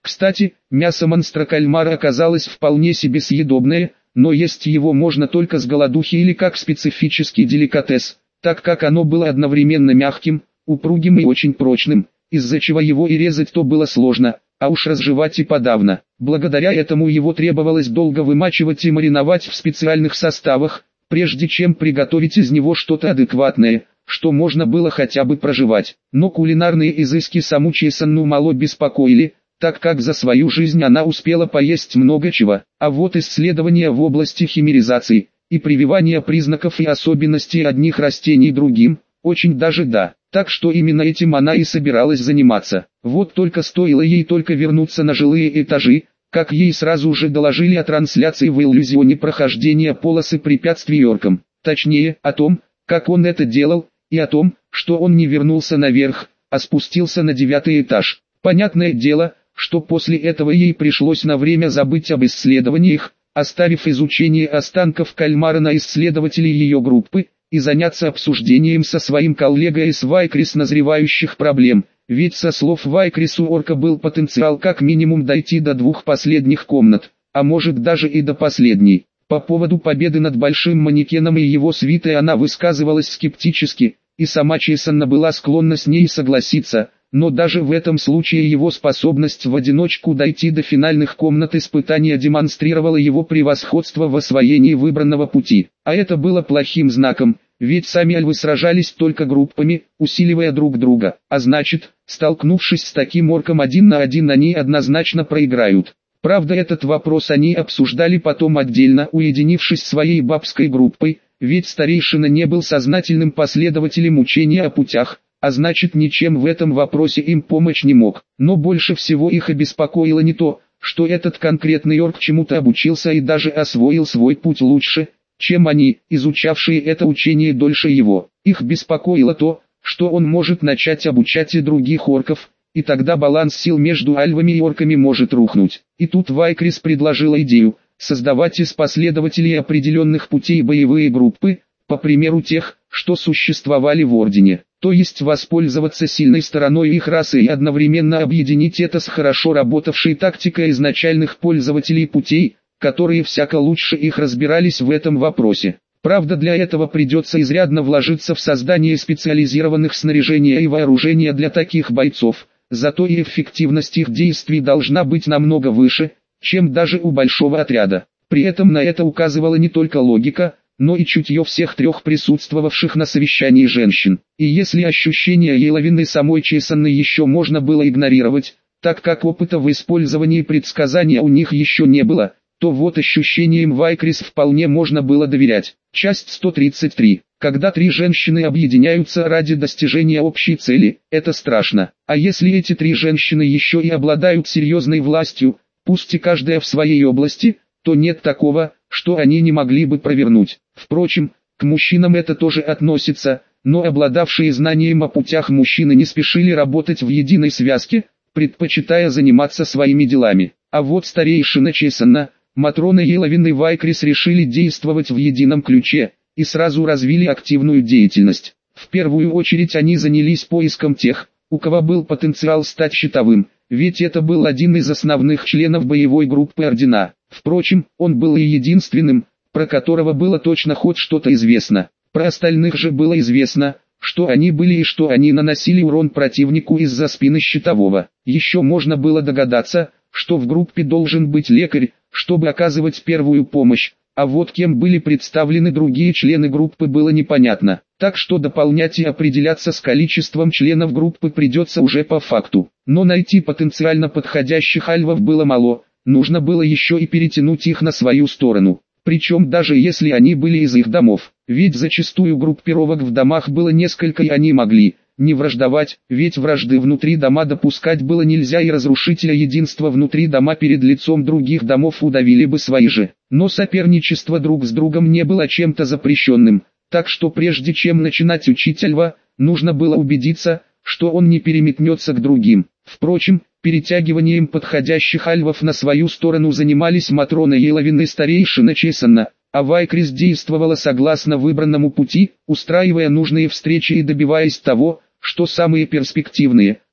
Кстати, мясо монстра-кальмара оказалось вполне себе съедобное, но есть его можно только с голодухи или как специфический деликатес, так как оно было одновременно мягким, упругим и очень прочным, из-за чего его и резать то было сложно, а уж разжевать и подавно. Благодаря этому его требовалось долго вымачивать и мариновать в специальных составах, прежде чем приготовить из него что-то адекватное, что можно было хотя бы прожевать. Но кулинарные изыски саму Чесанну мало беспокоили, так как за свою жизнь она успела поесть много чего. А вот исследования в области химеризации и прививания признаков и особенностей одних растений другим, очень даже да. Так что именно этим она и собиралась заниматься. Вот только стоило ей только вернуться на жилые этажи, как ей сразу же доложили о трансляции в иллюзионе прохождения полосы препятствий оркам. Точнее, о том, как он это делал, и о том, что он не вернулся наверх, а спустился на девятый этаж. Понятное дело, что после этого ей пришлось на время забыть об исследованиях, оставив изучение останков кальмара на исследователей ее группы, и заняться обсуждением со своим коллегой из Вайкрис назревающих проблем, ведь со слов Вайкрис у орка был потенциал как минимум дойти до двух последних комнат, а может даже и до последней. По поводу победы над большим манекеном и его свитой она высказывалась скептически, и сама Чесанна была склонна с ней согласиться, но даже в этом случае его способность в одиночку дойти до финальных комнат испытания демонстрировала его превосходство в освоении выбранного пути. А это было плохим знаком, ведь сами альвы сражались только группами, усиливая друг друга, а значит, столкнувшись с таким орком один на один они однозначно проиграют. Правда, этот вопрос они обсуждали потом отдельно, уединившись своей бабской группой, ведь старейшина не был сознательным последователем учения о путях, а значит ничем в этом вопросе им помочь не мог. Но больше всего их обеспокоило не то, что этот конкретный орк чему-то обучился и даже освоил свой путь лучше, чем они, изучавшие это учение дольше его. Их беспокоило то, что он может начать обучать и других орков, и тогда баланс сил между альвами и орками может рухнуть. И тут Вайкрис предложила идею, создавать из последователей определенных путей боевые группы, по примеру тех, что существовали в Ордене. То есть воспользоваться сильной стороной их расы и одновременно объединить это с хорошо работавшей тактикой изначальных пользователей путей, которые всяко лучше их разбирались в этом вопросе. Правда, для этого придется изрядно вложиться в создание специализированных снаряжения и вооружения для таких бойцов, зато и эффективность их действий должна быть намного выше, чем даже у большого отряда. При этом на это указывала не только логика, но и чутье всех трех присутствовавших на совещании женщин. И если ощущения Еловины самой Чесанны еще можно было игнорировать, так как опыта в использовании предсказания у них еще не было, то вот ощущениям Вайкрис вполне можно было доверять. Часть сто тридцать три. Когда три женщины объединяются ради достижения общей цели, это страшно. А если эти три женщины еще и обладают серьезной властью, пусть и каждая в своей области, то нет такого, что они не могли бы провернуть. Впрочем, к мужчинам это тоже относится, но обладавшие знанием о путях мужчины не спешили работать в единой связке, предпочитая заниматься своими делами. А вот старейшина Чесанна, Матрона Еловин и Вайкрис решили действовать в едином ключе, и сразу развили активную деятельность. В первую очередь они занялись поиском тех, у кого был потенциал стать щитовым, ведь это был один из основных членов боевой группы Ордена. Впрочем, он был и единственным, про которого было точно хоть что-то известно. Про остальных же было известно, что они были и что они наносили урон противнику из-за спины щитового. Еще можно было догадаться, что в группе должен быть лекарь, чтобы оказывать первую помощь, а вот кем были представлены другие члены группы было непонятно. Так что дополнять и определяться с количеством членов группы придется уже по факту. Но найти потенциально подходящих альвов было мало, нужно было еще и перетянуть их на свою сторону. Причем даже если они были из их домов, ведь зачастую группировок в домах было несколько и они могли не враждовать, ведь вражды внутри дома допускать было нельзя и разрушителя единства внутри дома перед лицом других домов удавили бы свои же. Но соперничество друг с другом не было чем-то запрещенным, так что прежде чем начинать учить альва, нужно было убедиться, что он не переметнется к другим. Впрочем, перетягиванием подходящих альвов на свою сторону занимались Матрона Еловин и старейшина Чесанна, а Вайкрис действовала согласно выбранному пути, устраивая нужные встречи и добиваясь того, что самые перспективные,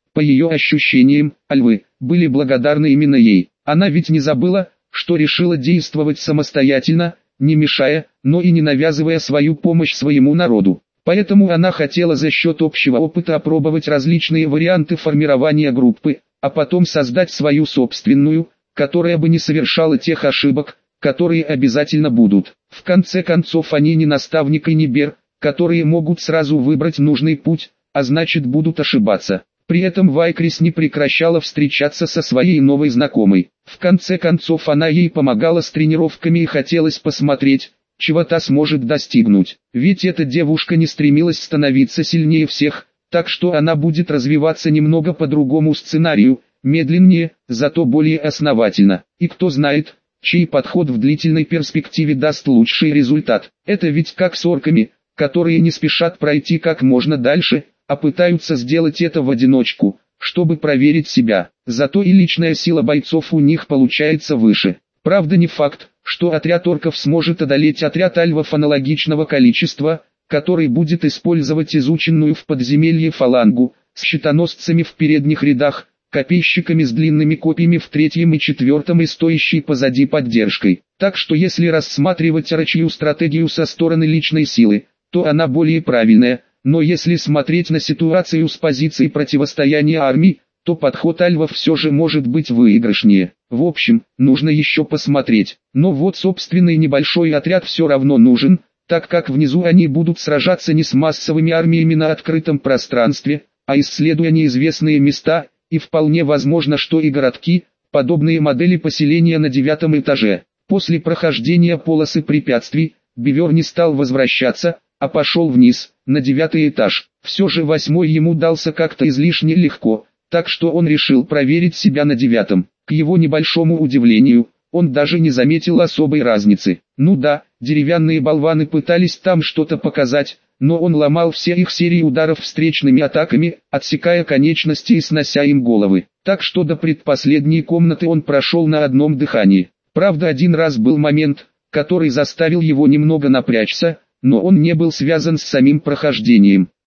По ее ощущениям, альвы были благодарны именно ей. Она ведь не забыла, что решила действовать самостоятельно, не мешая, но и не навязывая свою помощь своему народу. Поэтому она хотела за счет общего опыта опробовать различные варианты формирования группы, а потом создать свою собственную, которая бы не совершала тех ошибок, которые обязательно будут. В конце концов они не наставник и не бер, которые могут сразу выбрать нужный путь, а значит будут ошибаться. При этом Вайкрис не прекращала встречаться со своей новой знакомой. В конце концов она ей помогала с тренировками и хотелось посмотреть, чего та сможет достигнуть. Ведь эта девушка не стремилась становиться сильнее всех, так что она будет развиваться немного по другому сценарию, медленнее, зато более основательно. И кто знает, чей подход в длительной перспективе даст лучший результат. Это ведь как с орками, которые не спешат пройти как можно дальше, а пытаются сделать это в одиночку, чтобы проверить себя. Зато и личная сила бойцов у них получается выше. Правда не факт, что отряд орков сможет одолеть отряд альвов аналогичного количества, который будет использовать изученную в подземелье фалангу, с щитоносцами в передних рядах, копейщиками с длинными копьями в третьем и четвертом и стоящей позади поддержкой. Так что если рассматривать орочью стратегию со стороны личной силы, то она более правильная, но если смотреть на ситуацию с позиции противостояния армий, то подход альвов все же может быть выигрышнее. В общем, нужно еще посмотреть. Но вот собственный небольшой отряд все равно нужен, так как внизу они будут сражаться не с массовыми армиями на открытом пространстве, а исследуя неизвестные места, и вполне возможно, что и городки, подобные модели поселения на девятом этаже. После прохождения полосы препятствий, Бивер не стал возвращаться, а пошел вниз, на девятый этаж. Все же восьмой ему дался как-то излишне легко, так что он решил проверить себя на девятом. К его небольшому удивлению, он даже не заметил особой разницы. Ну да, деревянные болваны пытались там что-то показать, но он ломал все их серии ударов встречными атаками, отсекая конечности и снося им головы. Так что до предпоследней комнаты он прошел на одном дыхании. Правда, один раз был момент, который заставил его немного напрячься, но он не был связан с самим прохождением.